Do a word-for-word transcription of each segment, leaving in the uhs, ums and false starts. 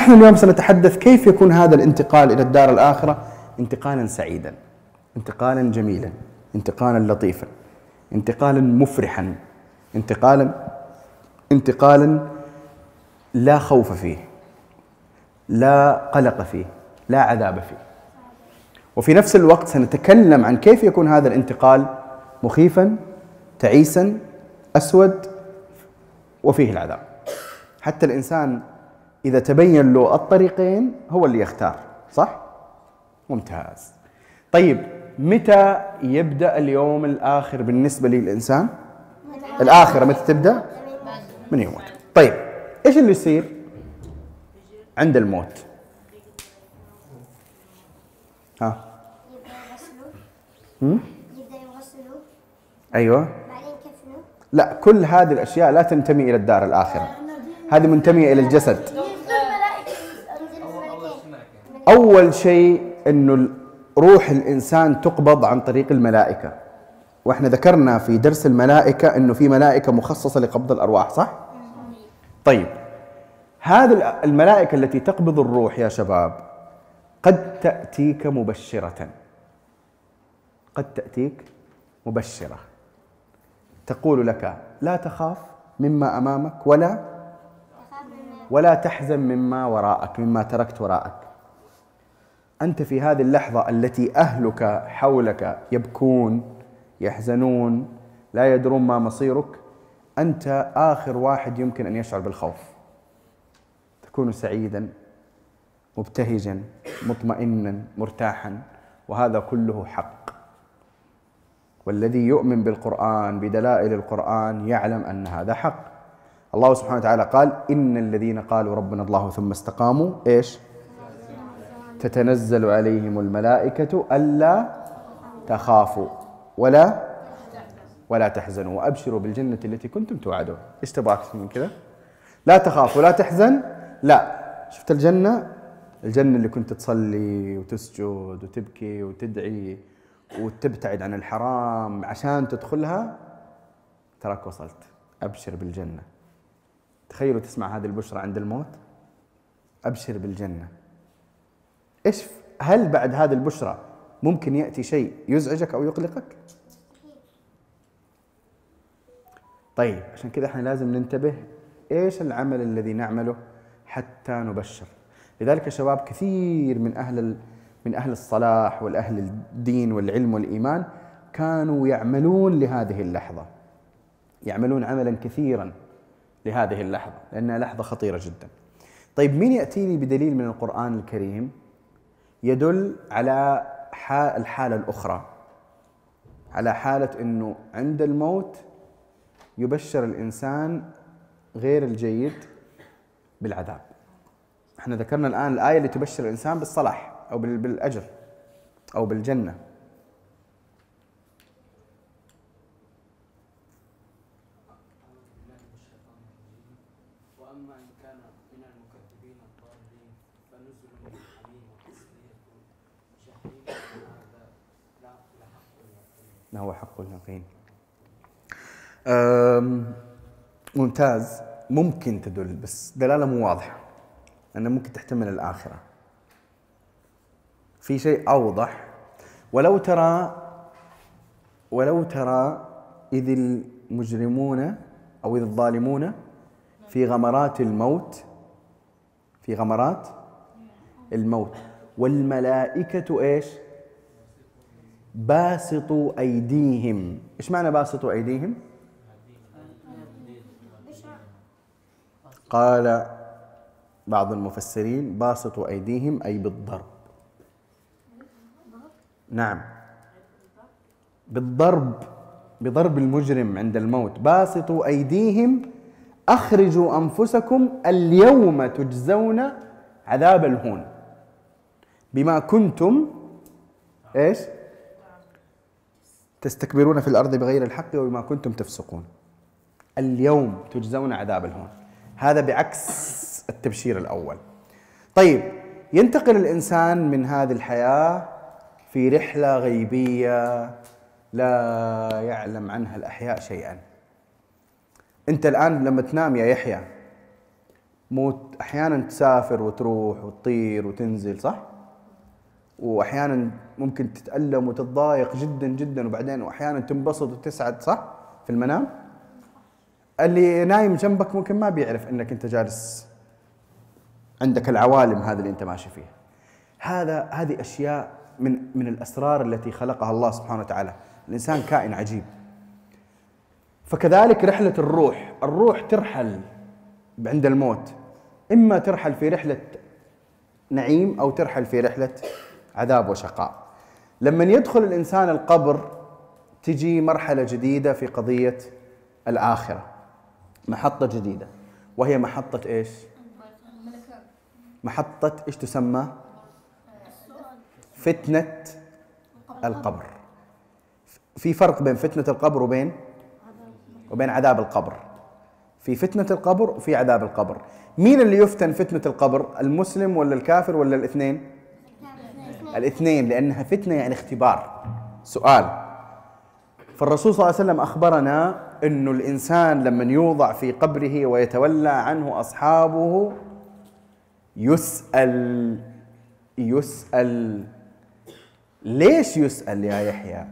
نحن اليوم سنتحدث كيف يكون هذا الانتقال إلى الدار الآخرة انتقالا سعيدا، انتقالا جميلا، انتقالا لطيفا، انتقالا مفرحا، انتقالا انتقالا لا خوف فيه، لا قلق فيه، لا عذاب فيه. وفي نفس الوقت سنتكلم عن كيف يكون هذا الانتقال مخيفا، تعيسا، أسود، وفيه العذاب. حتى الإنسان إذا تبين له الطريقين هو اللي يختار، صح؟ ممتاز. طيب متى يبدأ اليوم الآخر بالنسبة للإنسان؟ الآخرة متى تبدأ؟ من يموت. طيب إيش اللي يصير عند الموت؟ ها؟ يبدأ يغسلوه. أيوة. بعدين كفنوه. لا، كل هذه الأشياء لا تنتمي إلى الدار الآخرة، هذه منتمية إلى الجسد. أول شيء إنه روح الإنسان تقبض عن طريق الملائكة، وإحنا ذكرنا في درس الملائكة إنه في ملائكة مخصصة لقبض الأرواح، صح؟ طيب هذه الملائكة التي تقبض الروح يا شباب قد تأتيك مبشرة، قد تأتيك مبشرة تقول لك لا تخاف مما أمامك ولا ولا تحزن مما وراءك، مما تركت وراءك. أنت في هذه اللحظة التي أهلك حولك يبكون يحزنون لا يدرون ما مصيرك، أنت آخر واحد يمكن أن يشعر بالخوف. تكون سعيدا مبتهجا مطمئنا مرتاحا، وهذا كله حق. والذي يؤمن بالقرآن بدلائل القرآن يعلم أن هذا حق. الله سبحانه وتعالى قال إن الذين قالوا ربنا الله ثم استقاموا إيش؟ تتنزل عليهم الملائكة ألا تخافوا ولا ولا تحزنوا وأبشروا بالجنة التي كنتم توعدون. إيش تبغى أكثر من كذا؟ لا تخاف ولا تحزن. لا، شفت الجنة؟ الجنة اللي كنت تصلي وتسجد وتبكي وتدعي وتبتعد عن الحرام عشان تدخلها، تراك وصلت. أبشر بالجنة. تخيلوا تسمع هذه البشرى عند الموت، أبشر بالجنة. إيش هل بعد هذه البشرى ممكن يأتي شيء يزعجك أو يقلقك؟ طيب عشان كذا احنا لازم ننتبه إيش العمل الذي نعمله حتى نبشر. لذلك يا شباب كثير من أهل من أهل الصلاح والأهل الدين والعلم والإيمان كانوا يعملون لهذه اللحظة، يعملون عملا كثيرا لهذه اللحظة لأنها لحظة خطيرة جدا. طيب مين يأتيني بدليل من القرآن الكريم يدل على الحالة الأخرى، على حالة أنه عند الموت يبشر الإنسان غير الجيد بالعذاب؟ احنا ذكرنا الآن الآية اللي تبشر الإنسان بالصلاح أو بالأجر أو بالجنة. وأما إن كان من المكذبين الضالين فنزل من حميم وتصلية جحيم هذا لا لحق اليقين. هو حق اليقين. ممتاز. ممكن تدل بس دلالة مو واضحة، أنها ممكن تحتمل الآخرة. في شيء أوضح، ولو ترى ولو ترى إذ المجرمون أو إذ الظالمون في غمرات الموت، في غمرات الموت والملائكة إيش؟ باسطوا أيديهم. إيش معنى باسطوا أيديهم؟ قال بعض المفسرين باسطوا أيديهم أي بالضرب. نعم، بالضرب، بضرب المجرم عند الموت. باسطوا أيديهم أخرجوا أنفسكم اليوم تجزون عذاب الهون بما كنتم إيش؟ تستكبرون في الأرض بغير الحق وبما كنتم تفسقون. اليوم تجزون عذاب الهون، هذا بعكس التبشير الأول. طيب ينتقل الإنسان من هذه الحياة في رحلة غيبية لا يعلم عنها الأحياء شيئا. أنت الآن لما تنام يا يحيى مو أحيانا تسافر وتروح وتطير وتنزل صح؟ وأحيانا ممكن تتألم وتتضايق جدا جدا، وبعدين وأحيانا تنبسط وتسعد صح؟ في المنام. اللي نايم جنبك ممكن ما بيعرف أنك أنت جالس عندك العوالم هذه اللي أنت ماشي فيها. هذا هذه أشياء من من الأسرار التي خلقها الله سبحانه وتعالى. الإنسان كائن عجيب. فكذلك رحلة الروح، الروح ترحل عند الموت، إما ترحل في رحلة نعيم أو ترحل في رحلة عذاب وشقاء. لما يدخل الإنسان القبر تجي مرحلة جديدة في قضية الآخرة، محطة جديدة، وهي محطة إيش؟ محطة إيش تسمى؟ فتنة القبر. في فرق بين فتنة القبر وبين وبين عذاب القبر. في فتنة القبر وفي عذاب القبر. مين اللي يفتن فتنة القبر؟ المسلم ولا الكافر ولا الاثنين؟ الاثنين، لأنها فتنة يعني اختبار، سؤال. فالرسول صلى الله عليه وسلم أخبرنا أنه الإنسان لما يوضع في قبره ويتولى عنه أصحابه يسأل يسأل ليش يسأل يا يحيى؟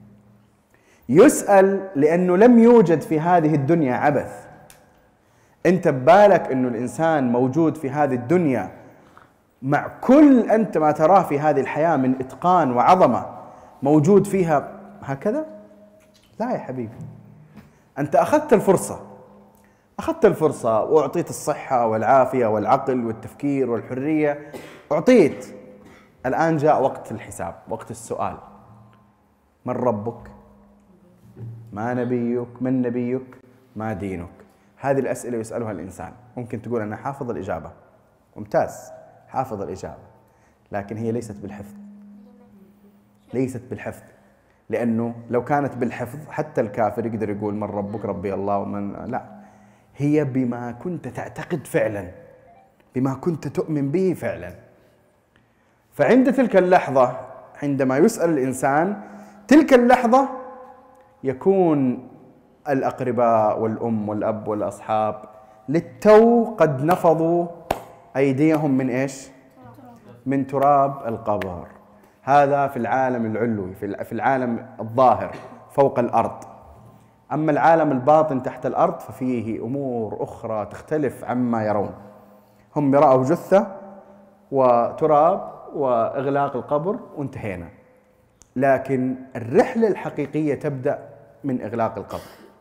يسأل لأنه لم يوجد في هذه الدنيا عبث. أنت ببالك أنه الإنسان موجود في هذه الدنيا مع كل أنت ما تراه في هذه الحياة من إتقان وعظمة موجود فيها هكذا؟ لا يا حبيبي، أنت أخذت الفرصة أخذت الفرصة وأعطيت الصحة والعافية والعقل والتفكير والحرية، أعطيت. الآن جاء وقت الحساب، وقت السؤال. من ربك؟ ما نبيك؟ من نبيك؟ ما دينك؟ هذه الأسئلة يسألها الإنسان. ممكن تقول أنا حافظ الإجابة، ممتاز، حافظ الإجابة، لكن هي ليست بالحفظ. ليست بالحفظ، لأنه لو كانت بالحفظ حتى الكافر يقدر يقول من ربك؟ ربي الله. ومن لا، هي بما كنت تعتقد فعلا، بما كنت تؤمن به فعلا. فعند تلك اللحظة عندما يسأل الإنسان، تلك اللحظة يكون الأقرباء والأم والأب والأصحاب للتو قد نفضوا أيديهم من إيش؟ من تراب القبر. هذا في العالم العلوي، في العالم الظاهر فوق الأرض. أما العالم الباطن تحت الأرض ففيه أمور أخرى تختلف عما يرون. هم رأوا جثة وتراب وإغلاق القبر وانتهينا، لكن الرحلة الحقيقية تبدأ من إغلاق القبر.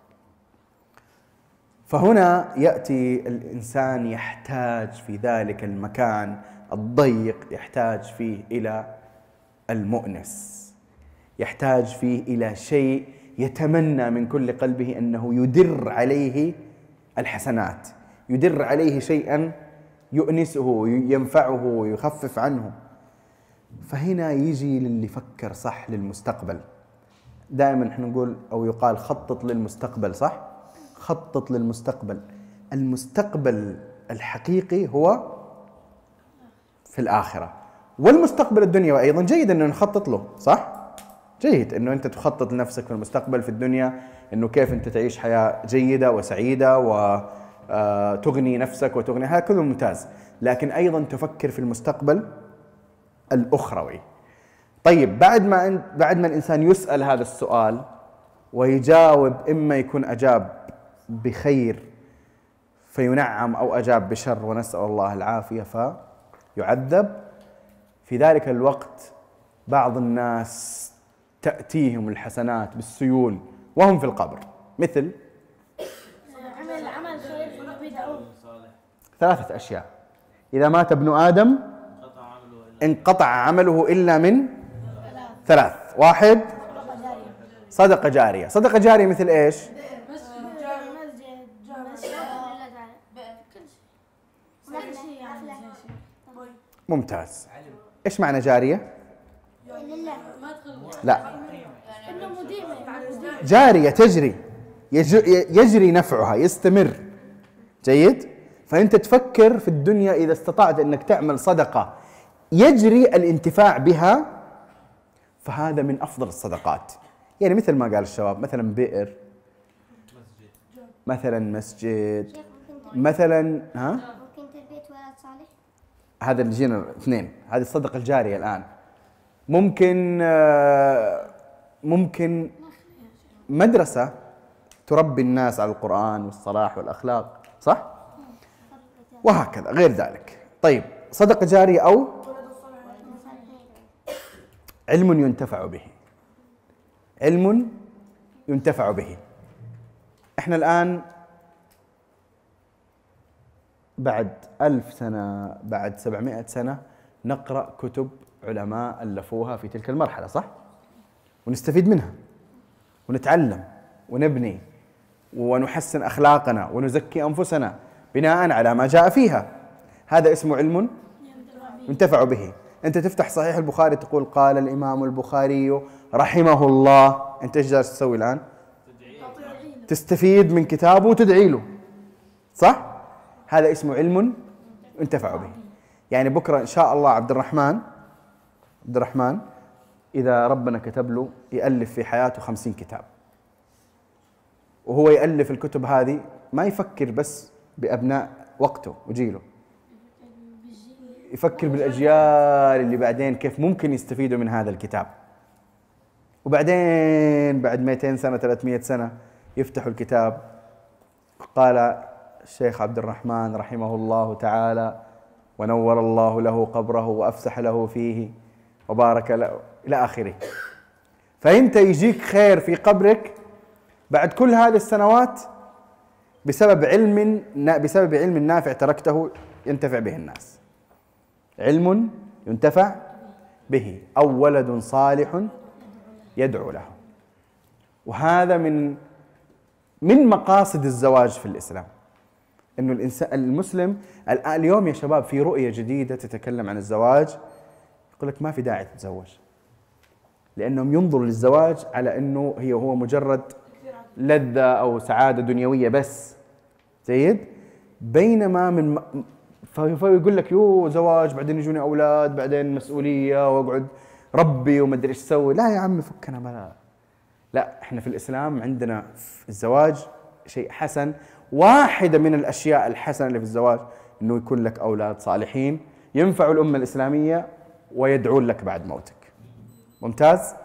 فهنا يأتي الإنسان يحتاج في ذلك المكان الضيق، يحتاج فيه إلى المؤنس، يحتاج فيه إلى شيء يتمنى من كل قلبه أنه يدر عليه الحسنات، يدر عليه شيئا يؤنسه، ينفعه، يخفف عنه. فهنا يجي للي فكر صح للمستقبل. دائما احنا نقول أو يقال خطط للمستقبل، صح؟ خطط للمستقبل. المستقبل الحقيقي هو في الآخرة، والمستقبل الدنيوي أيضا جيد أنه نخطط له، صح؟ جيد أنه أنت تخطط لنفسك في المستقبل في الدنيا، أنه كيف أنت تعيش حياة جيدة وسعيدة وتغني نفسك وتغني، هذا كله ممتاز. لكن أيضا تفكر في المستقبل الأخروي. طيب بعد ما بعد ما الإنسان يسأل هذا السؤال ويجاوب، إما يكون أجاب بخير فينعم أو أجاب بشر ونسأل الله العافية فيعذب. في ذلك الوقت بعض الناس تأتيهم الحسنات بالسيول وهم في القبر، مثل عمل عمل خير بدعوه. ثلاثة أشياء: إذا مات ابن آدم انقطع عمله إلا من ثلاث. واحد، صدقة جارية. صدقة جارية مثل إيش؟ ممتاز. إيش معنى جارية؟ لا، جارية تجري، يجري نفعها، يستمر. جيد؟ فأنت تفكر في الدنيا إذا استطعت أنك تعمل صدقة يجري الانتفاع بها، فهذا من أفضل الصدقات. يعني مثل ما قال الشباب، مثلا بئر، مثلا مسجد، مثلا ها هذا اللي جينا اثنين، هذه الصدقة الجارية الآن. ممكن آه، ممكن مدرسة تربي الناس على القرآن والصلاح والأخلاق، صح؟ وهكذا غير ذلك. طيب صدقة جارية أو علم ينتفع به، علم ينتفع به. احنا الآن بعد ألف سنة، بعد سبعمائة سنة نقرأ كتب علماء ألفوها في تلك المرحلة، صح؟ ونستفيد منها ونتعلم ونبني ونحسن أخلاقنا ونزكي أنفسنا بناء على ما جاء فيها. هذا اسمه علم ينتفع به. أنت تفتح صحيح البخاري تقول قال الإمام البخاري رحمه الله، أنت إيش جالس تسوي الآن؟ تستفيد من كتابه وتدعي له، صح؟ هذا اسمه علم ينتفع به. يعني بكرة إن شاء الله عبد الرحمن عبد الرحمن إذا ربنا كتب له يألف في حياته خمسين كتاب، وهو يألف الكتب هذه ما يفكر بس بأبناء وقته وجيله، يفكر بالأجيال اللي بعدين كيف ممكن يستفيدوا من هذا الكتاب. وبعدين بعد مئتين سنة ثلاثمئة سنة يفتحوا الكتاب، قال الشيخ عبد الرحمن رحمه الله تعالى ونور الله له قبره وأفسح له فيه وبارك له إلى آخره. فأنت يجيك خير في قبرك بعد كل هذه السنوات بسبب علم بسبب علم نافع تركته ينتفع به الناس. علم ينتفع به أو ولد صالح يدعو له. وهذا من من مقاصد الزواج في الإسلام، إنه الإنسان المسلم اليوم يا شباب في رؤية جديدة تتكلم عن الزواج، يقول لك ما في داعي تتزوج، لأنهم ينظروا للزواج على أنه هي هو مجرد لذة أو سعادة دنيوية بس، جيد. بينما من فيقول لك يو زواج بعدين يجوني أولاد بعدين مسؤولية وأقعد ربي وما أدري إيش أسوي. لا يا عمي فكنا بلا. لا، إحنا في الإسلام عندنا في الزواج شيء حسن. واحدة من الأشياء الحسنة اللي في الزواج إنه يكون لك أولاد صالحين ينفعوا الأمة الإسلامية ويدعون لك بعد موتك. ممتاز.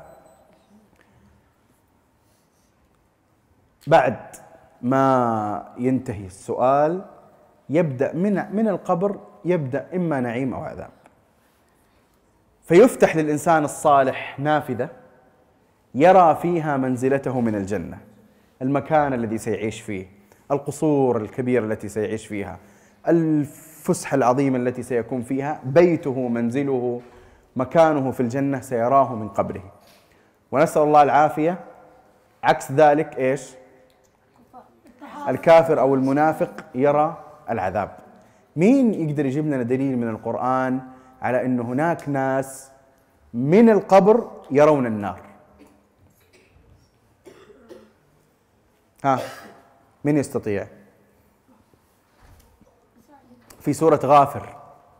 بعد ما ينتهي السؤال يبدأ من من القبر، يبدأ إما نعيم أو عذاب. فيفتح للإنسان الصالح نافذة يرى فيها منزلته من الجنة، المكان الذي سيعيش فيه، القصور الكبيرة التي سيعيش فيها، الفسحة العظيمة التي سيكون فيها، بيته منزله مكانه في الجنة سيراه من قبره. ونسأل الله العافية. عكس ذلك إيش؟ الكافر أو المنافق يرى العذاب. مين يقدر يجيب لنا دليل من القرآن على أن هناك ناس من القبر يرون النار؟ ها، من يستطيع؟ في سورة غافر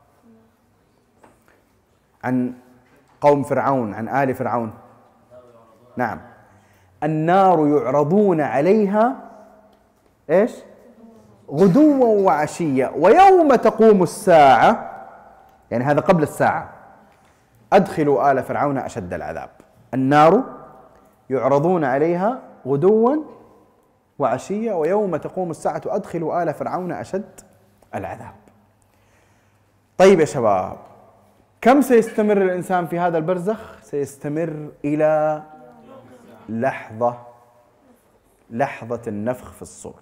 عن قوم فرعون، عن آل فرعون. نعم. النار يعرضون عليها إيش؟ غدوا وعشيا ويوم تقوم الساعة، يعني هذا قبل الساعة، أدخلوا آل فرعون أشد العذاب. النار يعرضون عليها غدوا وعشيا ويوم تقوم الساعة أدخلوا آل فرعون أشد العذاب. طيب يا شباب، كم سيستمر الإنسان في هذا البرزخ؟ سيستمر إلى لحظة لحظة النفخ في الصور.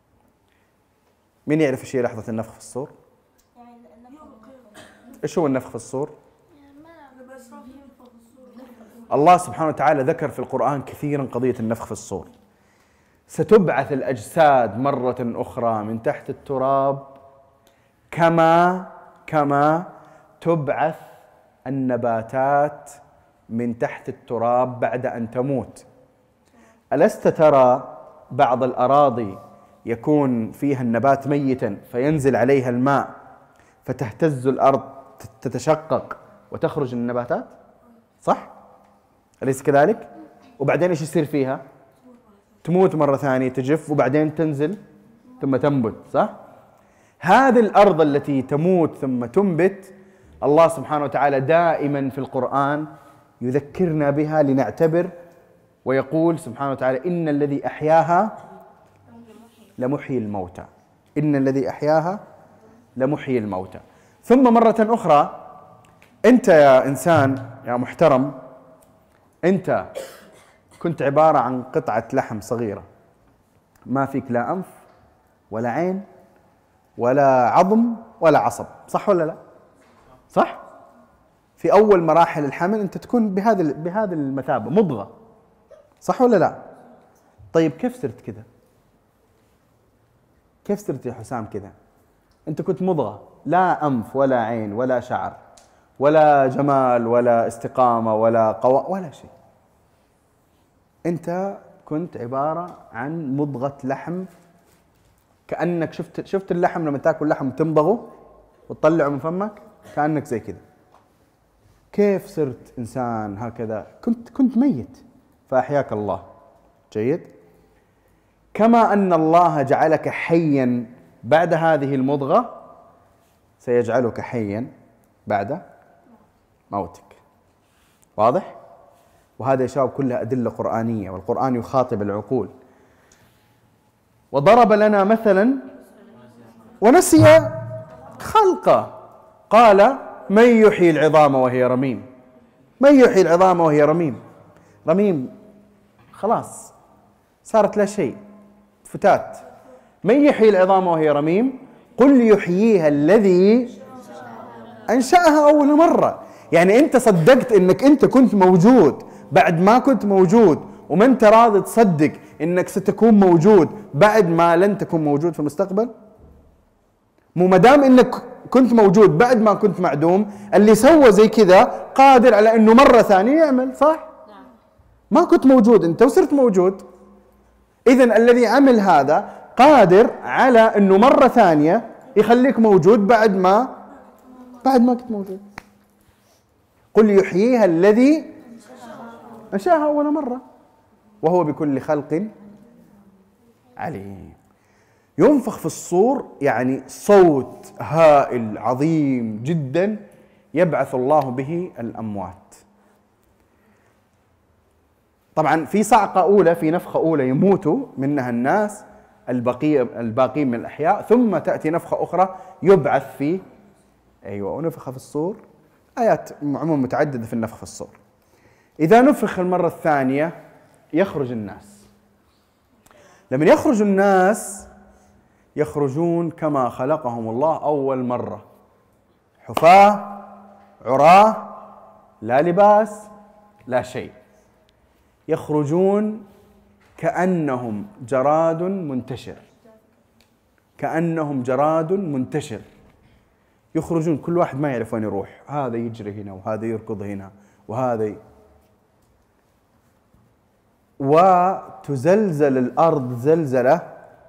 مين يعرف ايش هي لحظة النفخ في الصور؟ ايش هو النفخ في الصور؟ الله سبحانه وتعالى ذكر في القرآن كثيرا قضية النفخ في الصور. ستبعث الأجساد مرة أخرى من تحت التراب كما كما تبعث النباتات من تحت التراب بعد أن تموت. ألست ترى بعض الأراضي يكون فيها النبات ميتا فينزل عليها الماء فتهتز الأرض تتشقق وتخرج النباتات، صح؟ أليس كذلك؟ وبعدين إيش يصير فيها؟ تموت مرة ثانية، تجف وبعدين تنزل ثم تنبت، صح؟ هذه الأرض التي تموت ثم تنبت الله سبحانه وتعالى دائما في القرآن يذكرنا بها لنعتبر، ويقول سبحانه وتعالى: إن الذي أحياها لمحيي الموتى، إن الذي أحياها لمحيي الموتى. ثم مرة أخرى أنت يا إنسان يا محترم، أنت كنت عبارة عن قطعة لحم صغيرة، ما فيك لا أنف ولا عين ولا عظم ولا عصب، صح ولا لا؟ صح؟ في أول مراحل الحمل أنت تكون بهذه بهذه المثابة، مضغة، صح ولا لا؟ طيب كيف صرت كذا؟ كيف صرت يا حسام كذا؟ أنت كنت مضغة، لا أنف ولا عين ولا شعر ولا جمال ولا استقامة ولا قوة ولا شيء. أنت كنت عبارة عن مضغة لحم، كأنك شفت شفت اللحم لما تاكل لحم تمضغه وتطلعه من فمك، كأنك زي كذا. كيف صرت إنسان هكذا؟ كنت كنت ميت فأحياك الله. جيد. كما أن الله جعلك حيا بعد هذه المضغة، سيجعلك حيا بعد موتك. واضح؟ وهذا يا شباب كلها أدلة قرآنية، والقرآن يخاطب العقول. وضرب لنا مثلا ونسي خلقه، قال: من يحيي العظام وهي رميم. من يحيي العظام وهي رميم؟ رميم خلاص صارت لا شيء، فتات. من يحيي العظام وهي رميم؟ قل يحييها الذي أنشأها أول مرة. يعني أنت صدقت أنك أنت كنت موجود بعد ما كنت موجود، وما أنت راضي تصدق أنك ستكون موجود بعد ما لن تكون موجود في المستقبل؟ مو مدام أنك كنت موجود بعد ما كنت معدوم، اللي سوى زي كذا قادر على أنه مرة ثانية يعمل، صح؟ ما كنت موجود أنت وصرت موجود، إذن الذي عمل هذا قادر على أنه مرة ثانية يخليك موجود بعد ما بعد ما كنت موجود. قل يحييها الذي أنشأها أول مرة وهو بكل خلق عليم. ينفخ في الصور، يعني صوت هائل عظيم جدا يبعث الله به الأموات. طبعا في صعقة أولى، في نفخة أولى يموتوا منها الناس البقية الباقين من الأحياء، ثم تأتي نفخة أخرى يبعث في أيوة ونفخ في الصور. آيات عموما متعددة في النفخ في الصور. إذا نفخ المرة الثانية يخرج الناس. لما يخرج الناس يخرجون كما خلقهم الله أول مرة، حفاة عراة، لا لباس لا شيء. يخرجون كأنهم جراد منتشر، كأنهم جراد منتشر. يخرجون كل واحد ما يعرف وين يروح، هذا يجري هنا وهذا يركض هنا وهذا ي... وتزلزل الأرض زلزلة،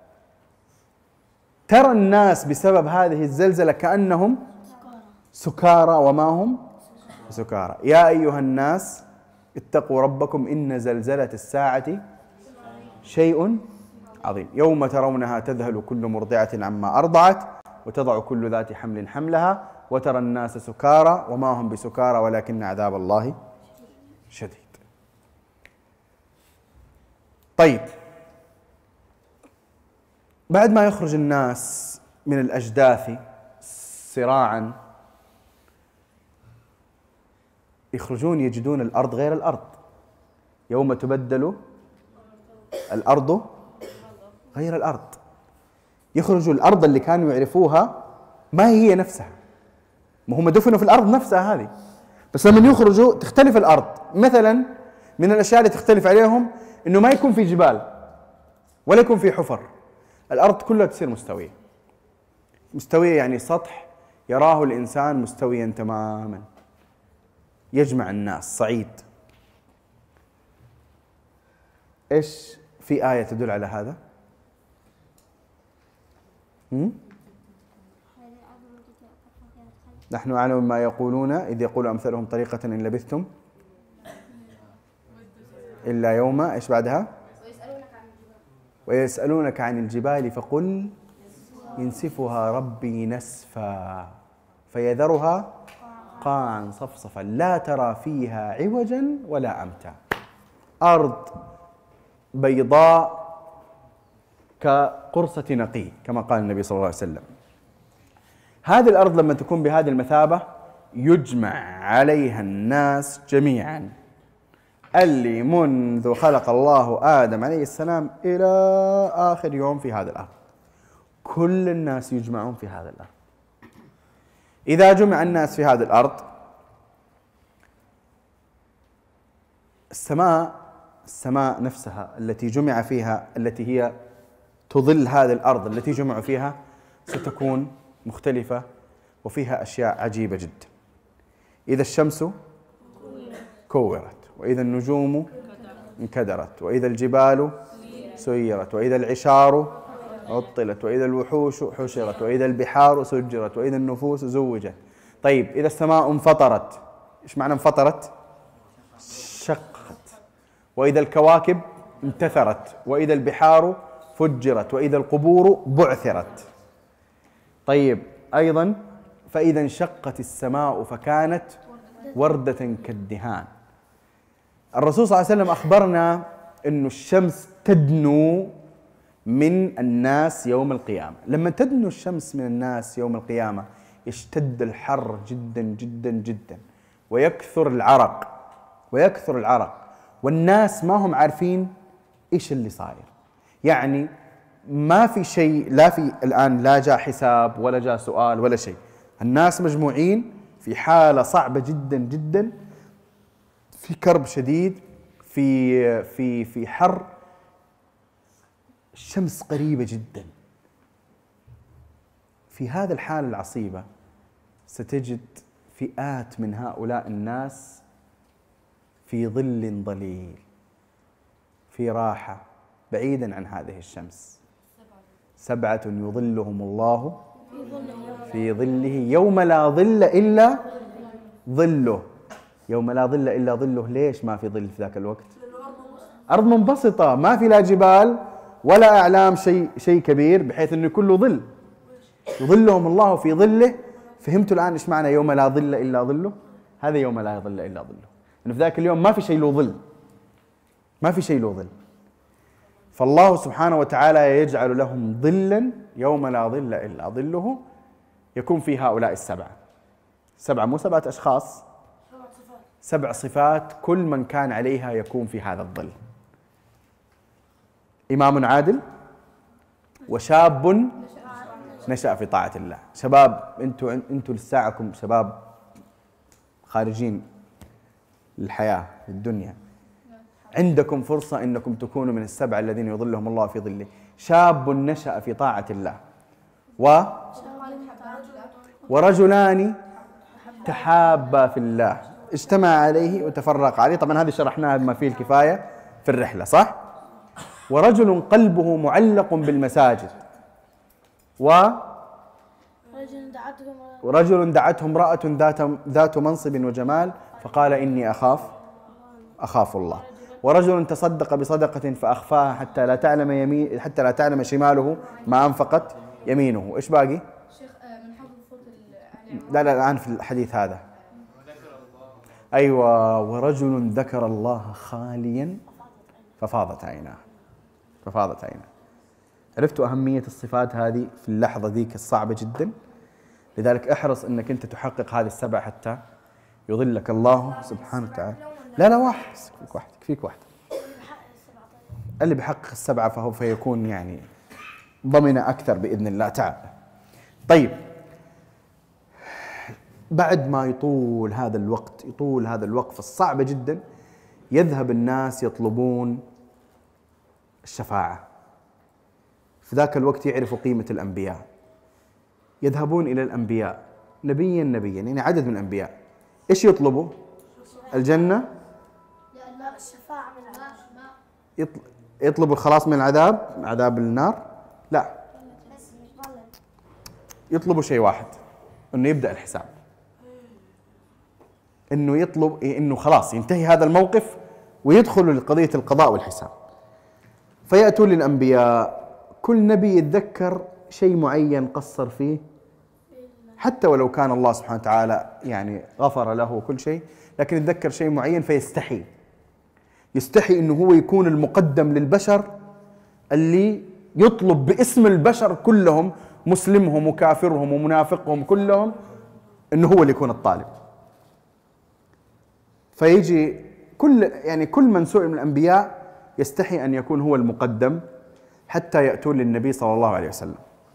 ترى الناس بسبب هذه الزلزلة كأنهم سكارى وما هم سكارى. يا أيها الناس اتقوا ربكم إن زلزلة الساعة شيء عظيم، يوم ترونها تذهل كل مرضعة عما أرضعت وتضع كل ذات حمل حملها وترى الناس سكارى وما هم بسكارى ولكن عذاب الله شديد. طيب، بعد ما يخرج الناس من الأجداث سراعا، يخرجون يجدون الأرض غير الأرض. يوم تبدل الأرض غير الأرض. يخرجوا الأرض اللي كانوا يعرفوها ما هي نفسها، ما هم دفنوا في الأرض نفسها هذه، بس لما يخرجوا تختلف الأرض. مثلا من الأشياء اللي تختلف عليهم إنه ما يكون في جبال ولا يكون في حفر، الأرض كلها تصير مستوية. مستوية يعني سطح يراه الإنسان مستويا تماما، يجمع الناس، صعيد. إيش في آية تدل على هذا؟ هم؟ نحن أعلم ما يقولون إذ يقول أمثالهم طريقة إن لبثتم إلا يوما. إيش بعدها؟ ويسألونك عن الجبال فقل ينسفها ربي نسفا فيذرها قاعا صفصفا لا ترى فيها عوجا ولا أمتا. أرض بيضاء كقرصة نقي كما قال النبي صلى الله عليه وسلم. هذه الأرض لما تكون بهذه المثابة يجمع عليها الناس جميعا، اللي منذ خلق الله آدم عليه السلام إلى آخر يوم في هذه الأرض، كل الناس يجمعون في هذه الأرض. إذا جمع الناس في هذه الأرض، السماء السماء نفسها التي جمع فيها، التي هي تظل هذه الأرض التي جمعوا فيها، ستكون مختلفة وفيها أشياء عجيبة جدا. إذا الشمس كورت، وإذا النجوم انكدرت، وإذا الجبال سيرت، وإذا العشار عطلت، وإذا الوحوش حشرت، وإذا البحار سجرت، وإذا النفوس زوجت. طيب إذا السماء انفطرت، إيش معنى انفطرت؟ شقت. وإذا الكواكب انتثرت، وإذا البحار فجرت، وإذا القبور بعثرت. طيب أيضا فإذا انشقت السماء فكانت وردة كالدهان. الرسول صلى الله عليه وسلم أخبرنا أن الشمس تدنو من الناس يوم القيامة. لما تدنو الشمس من الناس يوم القيامة يشتد الحر جدا جدا جدا، ويكثر العرق ويكثر العرق والناس ما هم عارفين إيش اللي صاير. يعني ما في شيء، لا في الآن لا جاء حساب ولا جاء سؤال ولا شيء، الناس مجموعين في حالة صعبة جدا جدا، في كرب شديد، في في في حر، الشمس قريبة جدا. في هذا الحالة العصيبة ستجد فئات من هؤلاء الناس في ظل ظليل، في راحة بعيدا عن هذه الشمس. سبعة يظلهم الله في ظله يوم لا ظل إلا ظله. يوم لا ظل إلا ظله. ليش ما في ظل في ذاك الوقت؟ أرض منبسطة، ما في لا جبال ولا أعلام شيء شيء كبير بحيث أنه كله ظل. يظلهم الله في ظله. فهمتوا الآن إيش معنى يوم لا ظل إلا ظله؟ هذا يوم لا ظل إلا ظله، إنه في ذاك اليوم ما في شيء له ظل، ما في شيء له ظل. فالله سبحانه وتعالى يجعل لهم ظلا يوم لا ظل إلا ظله، يكون في هؤلاء السبعة. سبعة مو سبعة أشخاص، سبع صفات كل من كان عليها يكون في هذا الظل. إمام عادل، وشاب نشأ في طاعة الله. شباب انتوا انتوا لساعكم شباب خارجين للحياة في الدنيا، عندكم فرصة انكم تكونوا من السبعة الذين يظلهم الله في ظله. شاب نشأ في طاعة الله، و ورجلان تحابا في الله اجتمع عليه وتفرق عليه. طبعا هذه شرحناها بما فيه الكفاية في الرحلة، صح؟ ورجل قلبه معلق بالمساجد، و ورجل دعته امرأة ذات ذات منصب وجمال فقال إني أخاف أخاف الله. ورجل تصدق بصدقة فأخفاها حتى لا تعلم يمين حتى لا تعلم شماله ما أنفقت يمينه. إيش باقي؟ شيخ من حفظ صوت لا لا الآن في الحديث هذا. أيوة. ورجل ذكر الله خاليا ففاضت عيناه ففاضت عيناه. عرفتوا أهمية الصفات هذه في اللحظة ذيك الصعبة جدا؟ لذلك احرص أنك أنت تحقق هذه السبع حتى يظلك الله سبحانه وتعالى. لا لا واحد فيك واحد فيك واحد اللي بيحقق السبعة فهو فيكون يعني ضمن أكثر بإذن الله تعالى. طيب بعد ما يطول هذا الوقت يطول هذا الوقفة الصعبة جدا، يذهب الناس يطلبون الشفاعة. في ذاك الوقت يعرفوا قيمة الأنبياء، يذهبون إلى الأنبياء نبيا نبيا، يعني عدد من الأنبياء. إيش يطلبوا؟ الجنة، الشفاعة من العذاب، يطلبوا الخلاص من العذاب، عذاب النار. لا، يطلبوا شيء واحد، إنه يبدأ الحساب، إنه يطلب إنه خلاص ينتهي هذا الموقف ويدخلوا لقضية القضاء والحساب. فيأتون للأنبياء، كل نبي يتذكر شيء معين قصر فيه حتى ولو كان الله سبحانه وتعالى يعني غفر له كل شيء، لكن يتذكر شيء معين فيستحي، يستحي أنه هو يكون المقدم للبشر اللي يطلب باسم البشر كلهم، مسلمهم وكافرهم ومنافقهم كلهم، أنه هو اللي يكون الطالب. فيجي كل يعني كل من سئل من الأنبياء يستحي أن يكون هو المقدم حتى يأتون للنبي صلى الله عليه وسلم.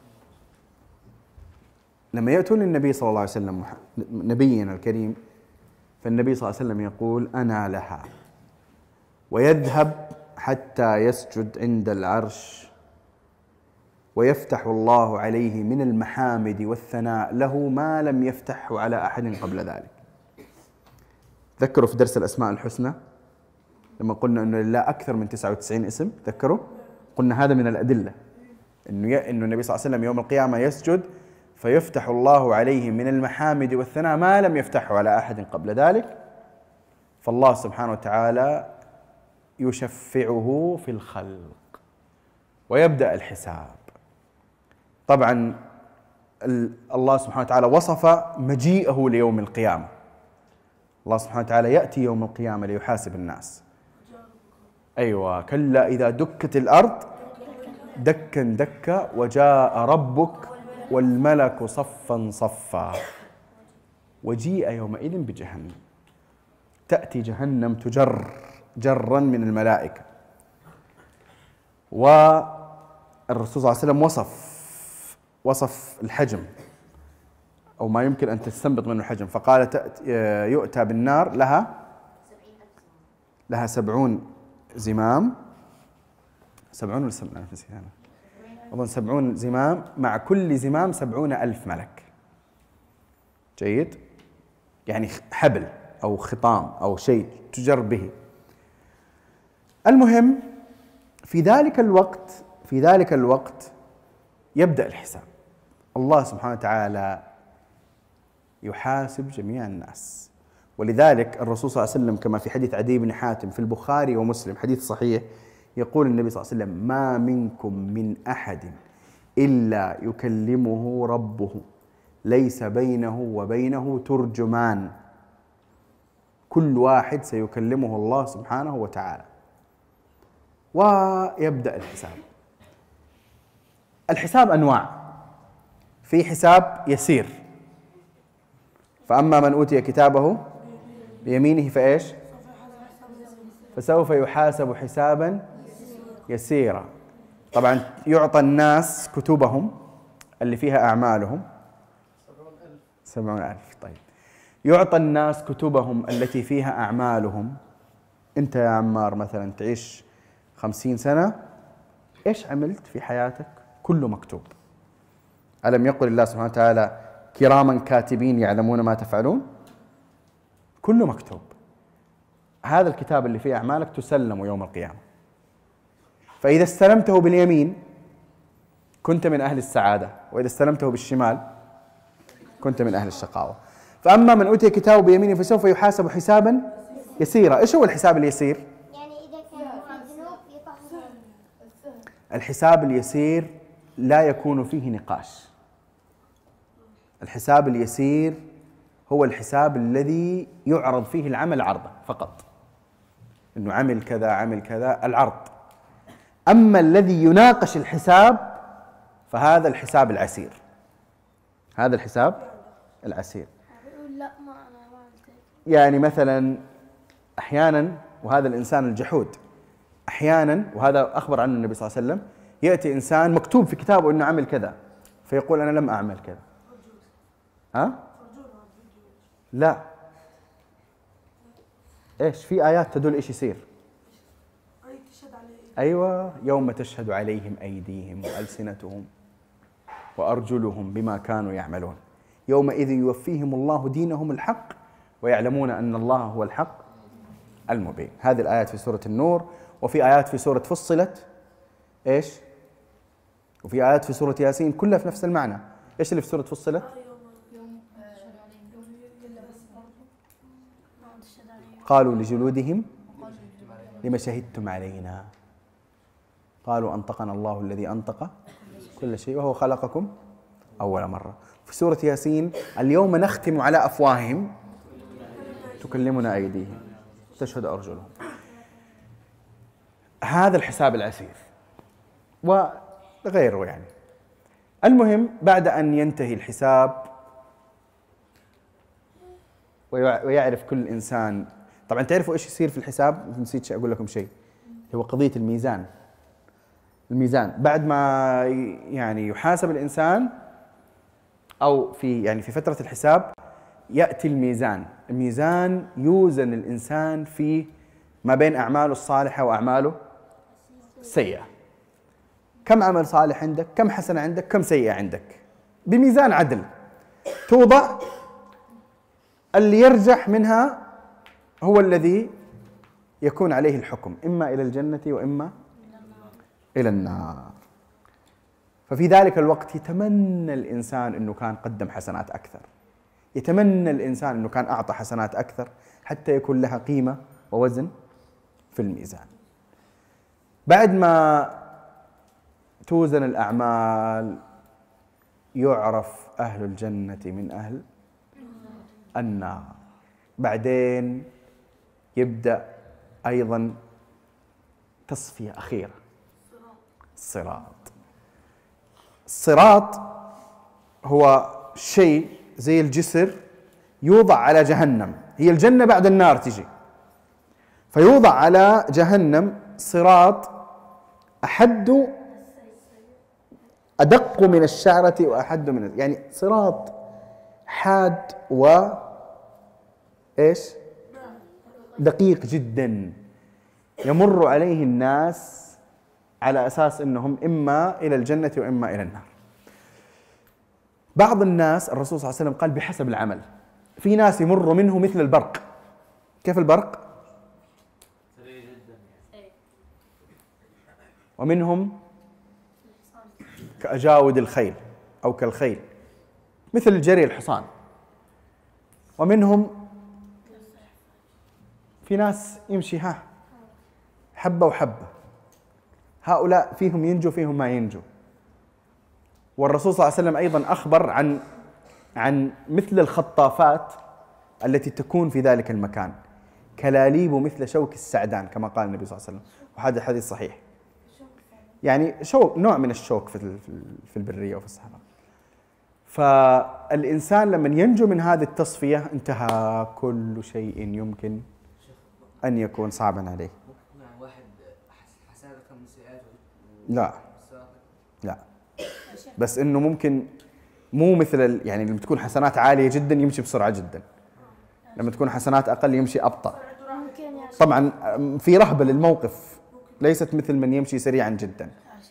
لما يأتون للنبي صلى الله عليه وسلم نبينا الكريم، فالنبي صلى الله عليه وسلم يقول أنا لها، ويذهب حتى يسجد عند العرش، ويفتح الله عليه من المحامد والثناء له ما لم يفتحه على أحد قبل ذلك. تذكروا في درس الأسماء الحسنى لما قلنا أنه لله أكثر من تسعة وتسعين اسم، تذكروا؟ قلنا هذا من الأدلة أنه ي... أنه النبي صلى الله عليه وسلم يوم القيامة يسجد فيفتح الله عليه من المحامد والثناء ما لم يفتحه على أحد قبل ذلك، فالله سبحانه وتعالى يشفعه في الخلق ويبدأ الحساب. طبعا الله سبحانه وتعالى وصف مجيئه ليوم القيامة. الله سبحانه وتعالى يأتي يوم القيامة ليحاسب الناس. أيوة، كلا إذا دكت الأرض دكا دكا وجاء ربك والملك صفا صفا وجيء يومئذ بجهنم، تأتي جهنم تجر جرا من الملائكة. والرسول صلى الله عليه وسلم وصف وصف الحجم أو ما يمكن أن تستنبط منه الحجم، فقال يؤتى بالنار لها لها سبعون زمام، سبعون ولا سبعون أظن سبعون زمام، مع كل زمام سبعون ألف ملك. جيد؟ يعني حبل أو خطام أو شيء تجر به. المهم في ذلك الوقت في ذلك الوقت يبدأ الحساب. الله سبحانه وتعالى يحاسب جميع الناس، ولذلك الرسول صلى الله عليه وسلم كما في حديث عدي بن حاتم في البخاري ومسلم، حديث صحيح، يقول النبي صلى الله عليه وسلم ما منكم من أحد إلا يكلمه ربه ليس بينه وبينه ترجمان، كل واحد سيكلمه الله سبحانه وتعالى. ويبدأ الحساب. الحساب أنواع، في حساب يسير، فأما من أوتي كتابه بيمينه فإيش؟ فسوف يحاسب حسابا يسيرا. طبعا يعطى الناس كتبهم اللي فيها أعمالهم سبعون ألف. طيب يعطى الناس كتبهم التي فيها أعمالهم. أنت يا عمار مثلا تعيش خمسين سنة، إيش عملت في حياتك؟ كله مكتوب. ألم يقل الله سبحانه وتعالى كراما كاتبين يعلمون ما تفعلون؟ كله مكتوب. هذا الكتاب اللي فيه أعمالك تسلم يوم القيامة. فإذا استلمته باليمين كنت من أهل السعادة، وإذا استلمته بالشمال كنت من أهل الشقاوة. فأما من أوتي كتابه بيمينه فسوف يحاسب حسابا يسيرا. إيش هو الحساب اليسير؟ يعني إذا كان ذنوب يطهر. الحساب اليسير لا يكون فيه نقاش. الحساب اليسير هو الحساب الذي يعرض فيه العمل عرضه فقط، إنه عمل كذا عمل كذا، العرض. أما الذي يناقش الحساب فهذا الحساب العسير، هذا الحساب العسير. لا ما أنا ما أنت. يعني مثلا أحيانا، وهذا الإنسان الجحود أحيانا، وهذا أخبر عنه النبي صلى الله عليه وسلم، يأتي إنسان مكتوب في كتابه إنه عمل كذا فيقول أنا لم أعمل كذا. ها؟ لا، إيش؟ في آيات تدل إيش يصير. أيوة، يوم تشهد عليهم أيديهم وألسنتهم وأرجلهم بما كانوا يعملون يومئذ يوفيهم الله دينهم الحق ويعلمون أن الله هو الحق المبين. هذه الآيات في سورة النور، وفي آيات في سورة فصلت إيش؟ وفي آيات في سورة ياسين كلها في نفس المعنى. إيش اللي في سورة فصلت؟ قالوا لجلودهم لما شهدتم علينا قالوا أنطقنا الله الذي أنطق كل شيء وهو خلقكم أول مرة. في سورة ياسين: اليوم نختم على أفواههم تكلمنا أيديهم تشهد أرجلهم. هذا الحساب العسير وغيره يعني. المهم بعد أن ينتهي الحساب ويعرف كل إنسان، طبعا تعرفوا إيش يصير في الحساب؟ نسيت أقول لكم شيء، هو قضية الميزان. الميزان بعد ما يعني يحاسب الإنسان أو في يعني في فترة الحساب يأتي الميزان. الميزان يوزن الإنسان في ما بين أعماله الصالحة وأعماله السيئة. كم عمل صالح عندك؟ كم حسنة عندك؟ كم سيئة عندك؟ بميزان عدل توضع، اللي يرجح منها هو الذي يكون عليه الحكم، إما إلى الجنة وإما إلى النار. ففي ذلك الوقت يتمنى الإنسان أنه كان قدم حسنات أكثر، يتمنى الإنسان أنه كان أعطى حسنات أكثر حتى يكون لها قيمة ووزن في الميزان. بعد ما توزن الأعمال يعرف أهل الجنة من أهل النار. بعدين يبدأ أيضا تصفية أخيرة، الصراط. الصراط هو شيء زي الجسر يوضع على جهنم، هي الجنة بعد النار تجي، فيوضع على جهنم صراط أحد أدق من الشعرة وأحد من، يعني صراط حاد و إيش دقيق جدا، يمر عليه الناس على أساس أنهم إما إلى الجنة وإما إلى النار. بعض الناس الرسول صلى الله عليه وسلم قال بحسب العمل، في ناس يمر منه مثل البرق. كيف البرق؟ ومنهم كأجاود الخيل أو كالخيل مثل جري الحصان، ومنهم في ناس يمشي ها حبة وحبة، هؤلاء فيهم ينجو فيهم ما ينجو. والرسول صلى الله عليه وسلم أيضا أخبر عن عن مثل الخطافات التي تكون في ذلك المكان، كلاليب مثل شوك السعدان كما قال النبي صلى الله عليه وسلم، وهذا حديث صحيح. يعني شوك، نوع من الشوك في في البرية وفي الصحراء. فالإنسان لما ينجو من هذه التصفية انتهى كل شيء يمكن أن يكون صعبا عليه. واحد حسناته كم سيئاته؟ لا لا، بس إنه ممكن مو مثل يعني لما تكون حسنات عالية جدا يمشي بسرعة جدا، لما تكون حسنات أقل يمشي أبطأ. طبعا في رهبة للموقف، ليست مثل من يمشي سريعا جدا.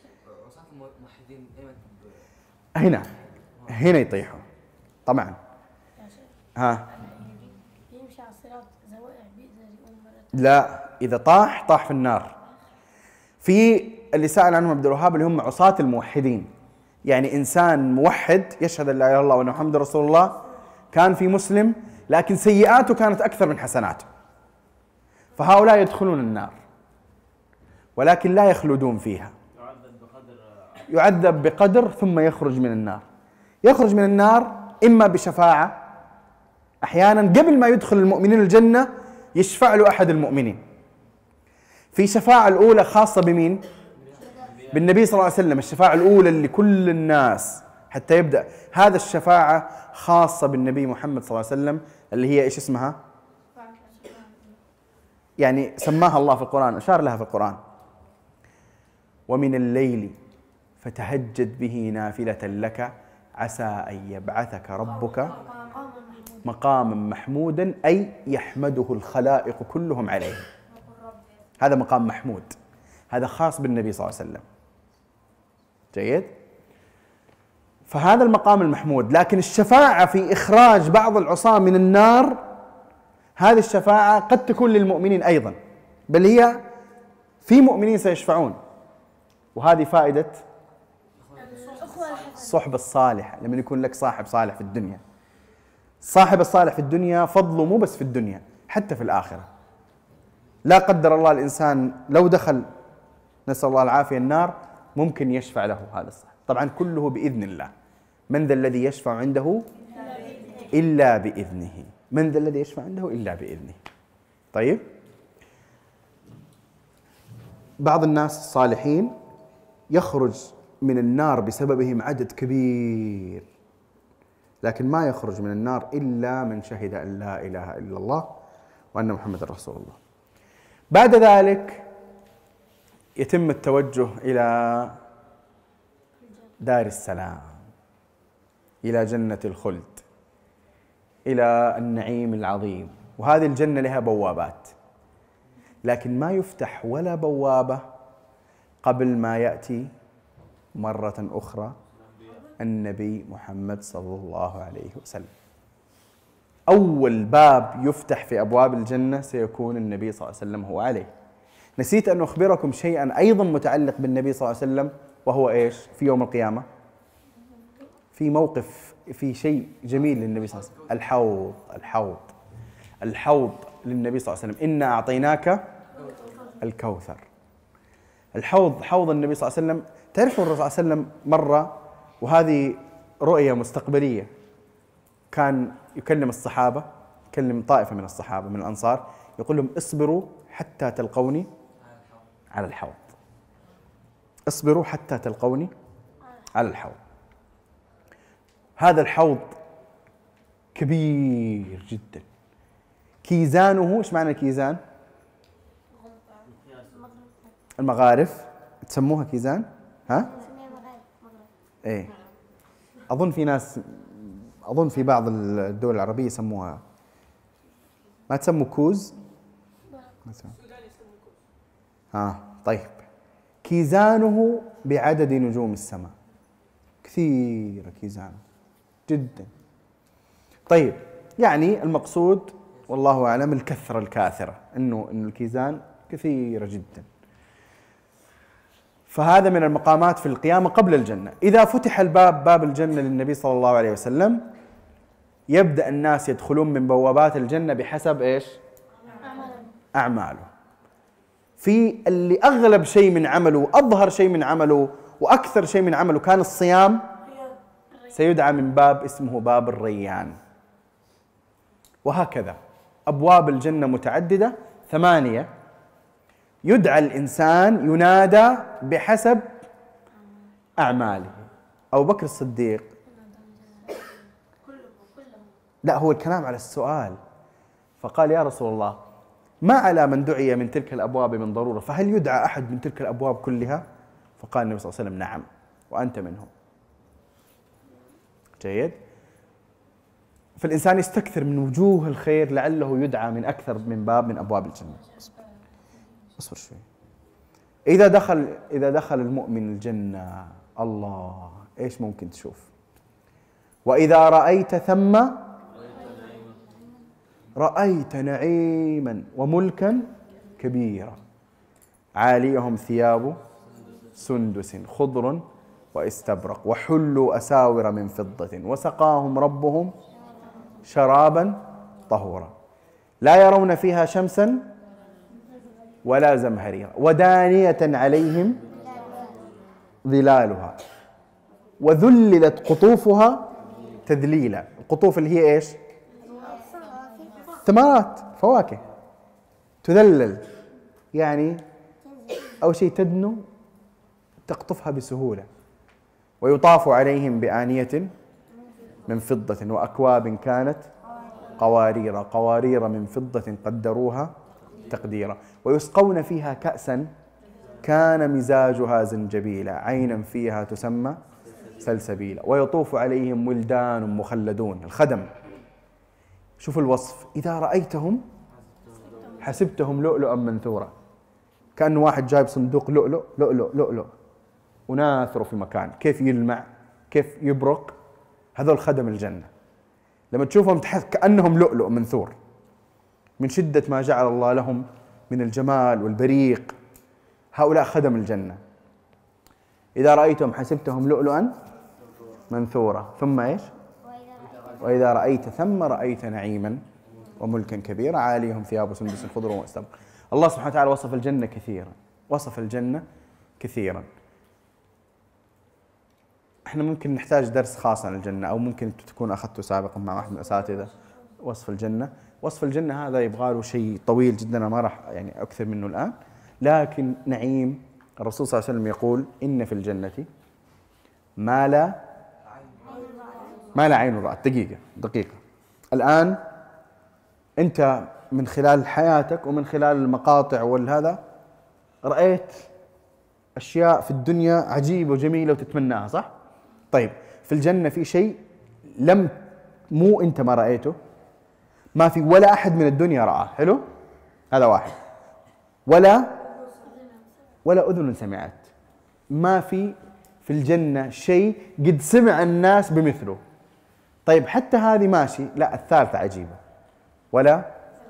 هنا هنا يطيحوا طبعا. ها يمشي على الصراط زوائع بيقدر يقوم مرة. لا، إذا طاح طاح في النار. في اللي سأل عنهم عبد الوهاب اللي هم عصاة الموحدين، يعني إنسان موحد يشهد أن لا إله إلا الله وأن محمد رسول الله، كان في مسلم لكن سيئاته كانت أكثر من حسناته، فهؤلاء يدخلون النار ولكن لا يخلدون فيها، يعذب بقدر ثم يخرج من النار. يخرج من النار إما بشفاعة، أحيانا قبل ما يدخل المؤمنين الجنة يشفع له أحد المؤمنين. في شفاعة الأولى خاصة بمين؟ بالنبي صلى الله عليه وسلم، الشفاعة الأولى اللي كل الناس حتى يبدأ، هذا الشفاعة خاصة بالنبي محمد صلى الله عليه وسلم، اللي هي إيش اسمها؟ يعني سماها الله في القرآن، أشار لها في القرآن: ومن الليل فتهجد به نافلة لك عسى أن يبعثك ربك مقاما محمودا، أي يحمده الخلائق كلهم عليه. هذا مقام محمود، هذا خاص بالنبي صلى الله عليه وسلم. جيد؟ فهذا المقام المحمود. لكن الشفاعة في إخراج بعض العصاة من النار، هذه الشفاعة قد تكون للمؤمنين أيضا، بل هي في مؤمنين سيشفعون. وهذه فائدة الصحبة الصالحة، لما يكون لك صاحب صالح في الدنيا. صاحب الصالح في الدنيا فضله مو بس في الدنيا، حتى في الآخرة. لا قدر الله الإنسان لو دخل نسأل الله العافية النار، ممكن يشفع له هذا الصاحب، طبعا كله بإذن الله، من ذا الذي يشفع عنده إلا بإذنه. من ذا الذي يشفع عنده إلا بإذنه. طيب، بعض الناس الصالحين يخرج من النار بسببهم عدد كبير، لكن ما يخرج من النار إلا من شهد أن لا إله إلا الله وأن محمد رسول الله. بعد ذلك يتم التوجه إلى دار السلام، إلى جنة الخلد، إلى النعيم العظيم. وهذه الجنة لها بوابات، لكن ما يفتح ولا بوابة قبل ما يأتي مرة أخرى النبي محمد صلى الله عليه وسلم. أول باب يفتح في أبواب الجنة سيكون النبي صلى الله عليه وسلم هو عليه. نسيت أن أخبركم شيئا أيضا متعلق بالنبي صلى الله عليه وسلم، وهو إيش؟ في يوم القيامة في موقف، في شيء جميل للنبي صلى الله عليه وسلم، الحوض. الحوض الحوض للنبي صلى الله عليه وسلم، إنا أعطيناك الكوثر. الحوض حوض النبي صلى الله عليه وسلم. تعرفوا الرسول صلى الله عليه وسلم مرة، وهذه رؤية مستقبلية، كان يكلم الصحابة، يكلم طائفة من الصحابة من الأنصار، يقول لهم اصبروا حتى تلقوني على الحوض. اصبروا حتى تلقوني على الحوض. هذا الحوض كبير جدا، كيزانه، ايش معنى الكيزان؟ المغارف تسموها كيزان؟ ها؟ ايه، اظن في ناس، اظن في بعض الدول العربية يسموها، ما تسموا كوز؟ ها طيب. كيزانه بعدد نجوم السماء، كثيرة كيزانه جدا. طيب، يعني المقصود والله أعلم الكثرة الكاثرة، إنه إن الكيزان كثيرة جدا. فهذا من المقامات في القيامة قبل الجنة. إذا فتح الباب، باب الجنة للنبي صلى الله عليه وسلم، يبدأ الناس يدخلون من بوابات الجنة بحسب إيش؟ أعماله. في اللي أغلب شيء من عمله وأظهر شيء من عمله وأكثر شيء من عمله كان الصيام، سيدعى من باب اسمه باب الريان. وهكذا أبواب الجنة متعددة، ثمانية. يدعى الإنسان، ينادى بحسب أعماله. أبو بكر الصديق، لا هو الكلام على السؤال، فقال يا رسول الله ما على من دعي من تلك الأبواب من ضرورة، فهل يدعى أحد من تلك الأبواب كلها؟ فقال النبي صلى الله عليه وسلم نعم، وأنت منهم. جيد. فالإنسان يستكثر من وجوه الخير لعله يدعى من أكثر من باب من أبواب الجنة. اصبر شوي. إذا دخل إذا دخل المؤمن الجنة، الله إيش ممكن تشوف؟ وإذا رأيت ثم رأيت نعيما وملكا كبيرا، عاليهم ثياب سندس خضر واستبرق، وحلوا أساور من فضة، وسقاهم ربهم شرابا طهورا، لا يرون فيها شمسا ولا زمهريرا، ودانية عليهم ظلالها، وذللت قطوفها تذليلا. القطوف اللي هي ايش؟ ثمرات، فواكه، تذلل يعني أو شيء تدنو، تقطفها بسهولة. ويطاف عليهم بآنية من فضة، وأكواب كانت قوارير قوارير من فضة قدروها تقديرا، ويسقون فيها كأسا كان مزاجها زنجبيلا، عينا فيها تسمى سلسبيلا، ويطوف عليهم ولدان مخلدون، الخدم. شوفوا الوصف، إذا رأيتهم حسبتهم لؤلؤا منثورا، كأنه واحد جايب صندوق لؤلؤ لؤلؤ لؤلؤ وناثره في مكان، كيف يلمع، كيف يبرق. هذول خدم الجنة، لما تشوفهم تحس كأنهم لؤلؤ منثور من شدة ما جعل الله لهم من الجمال والبريق. هؤلاء خدم الجنة. إذا رأيتهم حسبتهم لؤلؤا منثورا، ثم إيش؟ وإذا رأيت ثم رأيت نعيما وملكا كبيرا، عاليهم ثياب سندس خضر واستبرق. الله سبحانه وتعالى وصف الجنة كثيرا، وصف الجنة كثيرا. احنا ممكن نحتاج درس خاص عن الجنة، أو ممكن أنتم تكونوا أخذتوا سابقا مع واحد من الأساتذة وصف الجنة. وصف الجنة هذا يبغى له شيء طويل جدا، أنا ما راح يعني أكثر منه الآن. لكن نعيم الرسول صلى الله عليه وسلم يقول إن في الجنة ما لا ما لا عين رأت. دقيقة دقيقة الآن أنت من خلال حياتك ومن خلال المقاطع والهذا رأيت أشياء في الدنيا عجيبة وجميلة وتتمناها، صح؟ طيب في الجنة في شيء لم مو أنت ما رأيته، ما في ولا أحد من الدنيا رآه. حلو؟ هذا واحد. ولا ولا أذن سمعت. ما في في الجنة شيء قد سمع الناس بمثله. طيب حتى هذه ماشي، لا الثالثة عجيبة. ولا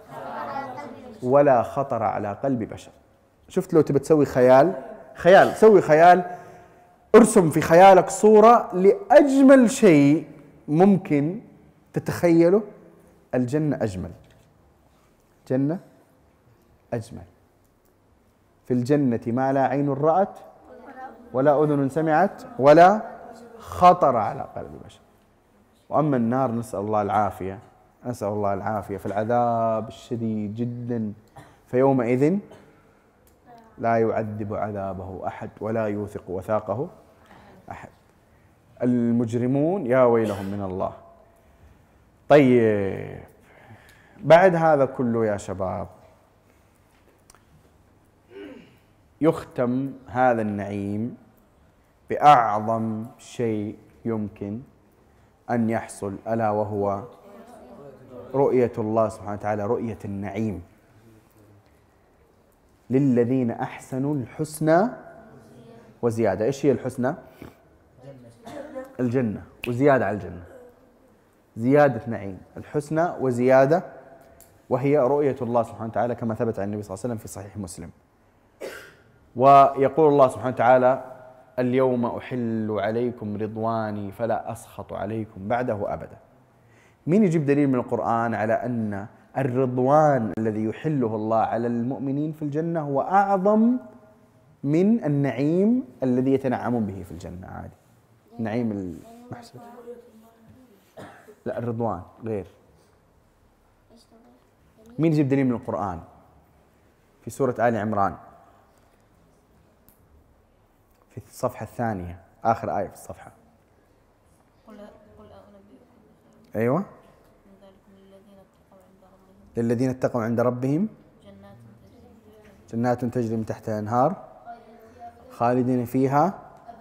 ولا خطر على قلب بشر. شفت لو تبي تسوي خيال خيال سوي خيال، ارسم في خيالك صورة لأجمل شيء ممكن تتخيله. الجنة أجمل. جنة أجمل. في الجنة ما لا عين رأت ولا أذن سمعت ولا خطر على قلب بشر. وأما النار نسأل الله العافية، نسأل الله العافية، في العذاب الشديد جدا. فيومئذ لا يعذب عذابه أحد ولا يوثق وثاقه أحد. المجرمون يا ويلهم من الله. طيب بعد هذا كله يا شباب يختم هذا النعيم بأعظم شيء يمكن أن يحصل، ألا وهو رؤية الله سبحانه وتعالى، رؤية النعيم. للذين أحسنوا الحسنى وزيادة. إيش هي الحسنى؟ الجنة، وزيادة على الجنة، زيادة نعيم، الحسنى وزيادة، وهي رؤية الله سبحانه وتعالى كما ثبت عن النبي صلى الله عليه وسلم في صحيح مسلم. ويقول الله سبحانه وتعالى: اليوم أحل عليكم رضواني فلا أسخط عليكم بعده أبدا. مين يجيب دليل من القرآن على أن الرضوان الذي يحله الله على المؤمنين في الجنة هو أعظم من النعيم الذي يتنعمون به في الجنة عادي؟ النعيم المحسن، لا الرضوان غير. مين يجيب دليل من القرآن؟ في سورة آل عمران في الصفحة الثانية آخر آية في الصفحة. قل قل أنبئكم أيوة. من ذلكم للذين اتقوا عند ربهم للذين اتقوا عند ربهم جنات تجري جنات تجري من تحتها أنهار خالدين فيها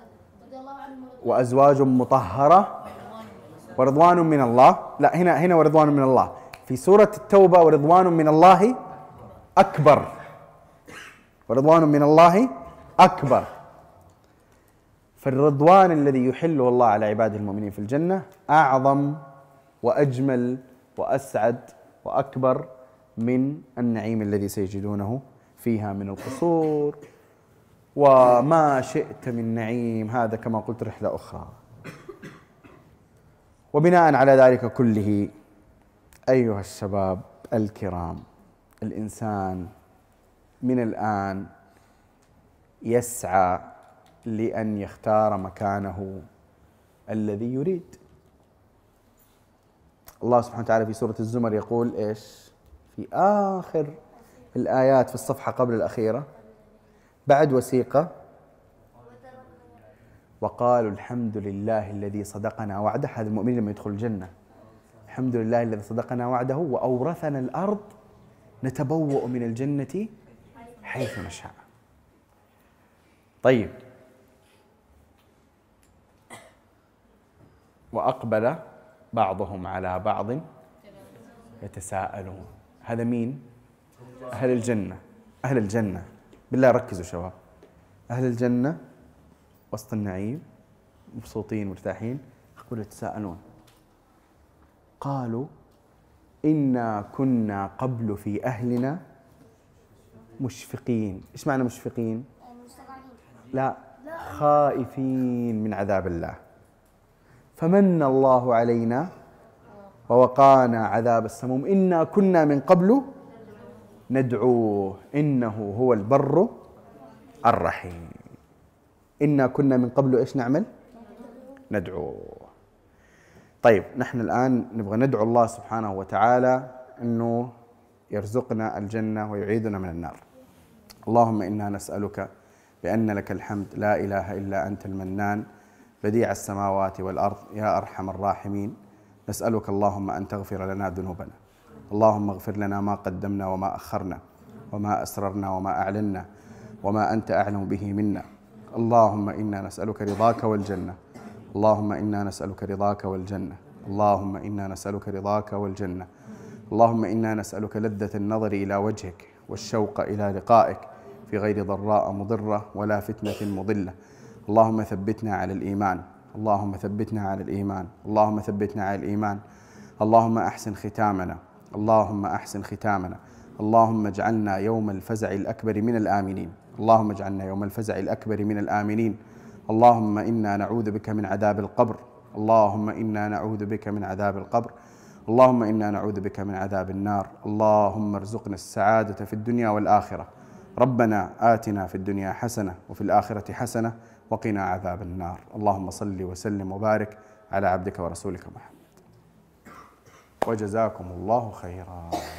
وأزواج مطهرة ورضوان من الله. لا هنا هنا ورضوان من الله. في سورة التوبة ورضوان من الله أكبر. ورضوان من الله أكبر. فالرضوان الذي يحله الله على عباده المؤمنين في الجنة أعظم وأجمل وأسعد وأكبر من النعيم الذي سيجدونه فيها من القصور وما شئت من نعيم. هذا كما قلت رحلة أخرى. وبناء على ذلك كله أيها الشباب الكرام، الإنسان من الآن يسعى لأن يختار مكانه الذي يريد. الله سبحانه وتعالى في سورة الزمر يقول إيش في آخر الآيات في الصفحة قبل الأخيرة بعد وثيقة: وقالوا الحمد لله الذي صدقنا وعده. هذا المؤمن لما يدخل الجنة: الحمد لله الذي صدقنا وعده وأورثنا الأرض نتبوأ من الجنة حيث نشاء. طيب، وأقبل بعضهم على بعض يتساءلون. هذا مين؟ أهل الجنة. أهل الجنة بالله ركزوا شباب. أهل الجنة وسط النعيم مبسوطين مرتاحين، أقبلوا يتساءلون قالوا إنا كنا قبل في أهلنا مشفقين. إيش معنى مشفقين؟ لا، خائفين من عذاب الله. فمن الله علينا ووقانا عذاب السموم إنا كنا من قبل ندعوه إنه هو البر الرحيم. إنا كنا من قبل إيش نعمل؟ ندعو. طيب نحن الآن نبغى ندعو الله سبحانه وتعالى أنه يرزقنا الجنة ويعيذنا من النار. اللهم إنا نسألك بأن لك الحمد لا إله إلا أنت المنان بديع السماوات والأرض يا أرحم الراحمين. نسألك اللهم أن تغفر لنا ذنوبنا، اللهم اغفر لنا ما قدمنا وما أخرنا وما أسررنا وما أعلنا وما أنت أعلم به منا. اللهم إنا نسألك رضاك والجنة، اللهم إنا نسألك رضاك والجنة، اللهم إنا نسألك رضاك والجنة، اللهم إنا نسألك لذة النظر إلى وجهك والشوق إلى لقائك في غير ضراء مضرة ولا فتنة مضلة. اللهم ثبتنا على الإيمان، اللهم ثبتنا على الإيمان، اللهم ثبتنا على الإيمان. اللهم أحسن ختامنا، اللهم أحسن ختامنا. اللهم اجعلنا يوم الفزع الأكبر من الآمنين، اللهم اجعلنا يوم الفزع الأكبر من الآمنين. اللهم إنا نعوذ بك من عذاب القبر، اللهم إنا نعوذ بك من عذاب القبر، اللهم إنا نعوذ بك من عذاب النار. اللهم ارزقنا السعادة في الدنيا والآخرة. ربنا آتنا في الدنيا حسنة وفي الآخرة حسنة وقنا عذاب النار. اللهم صل وسلم وبارك على عبدك ورسولك محمد. وجزاكم الله خيرا.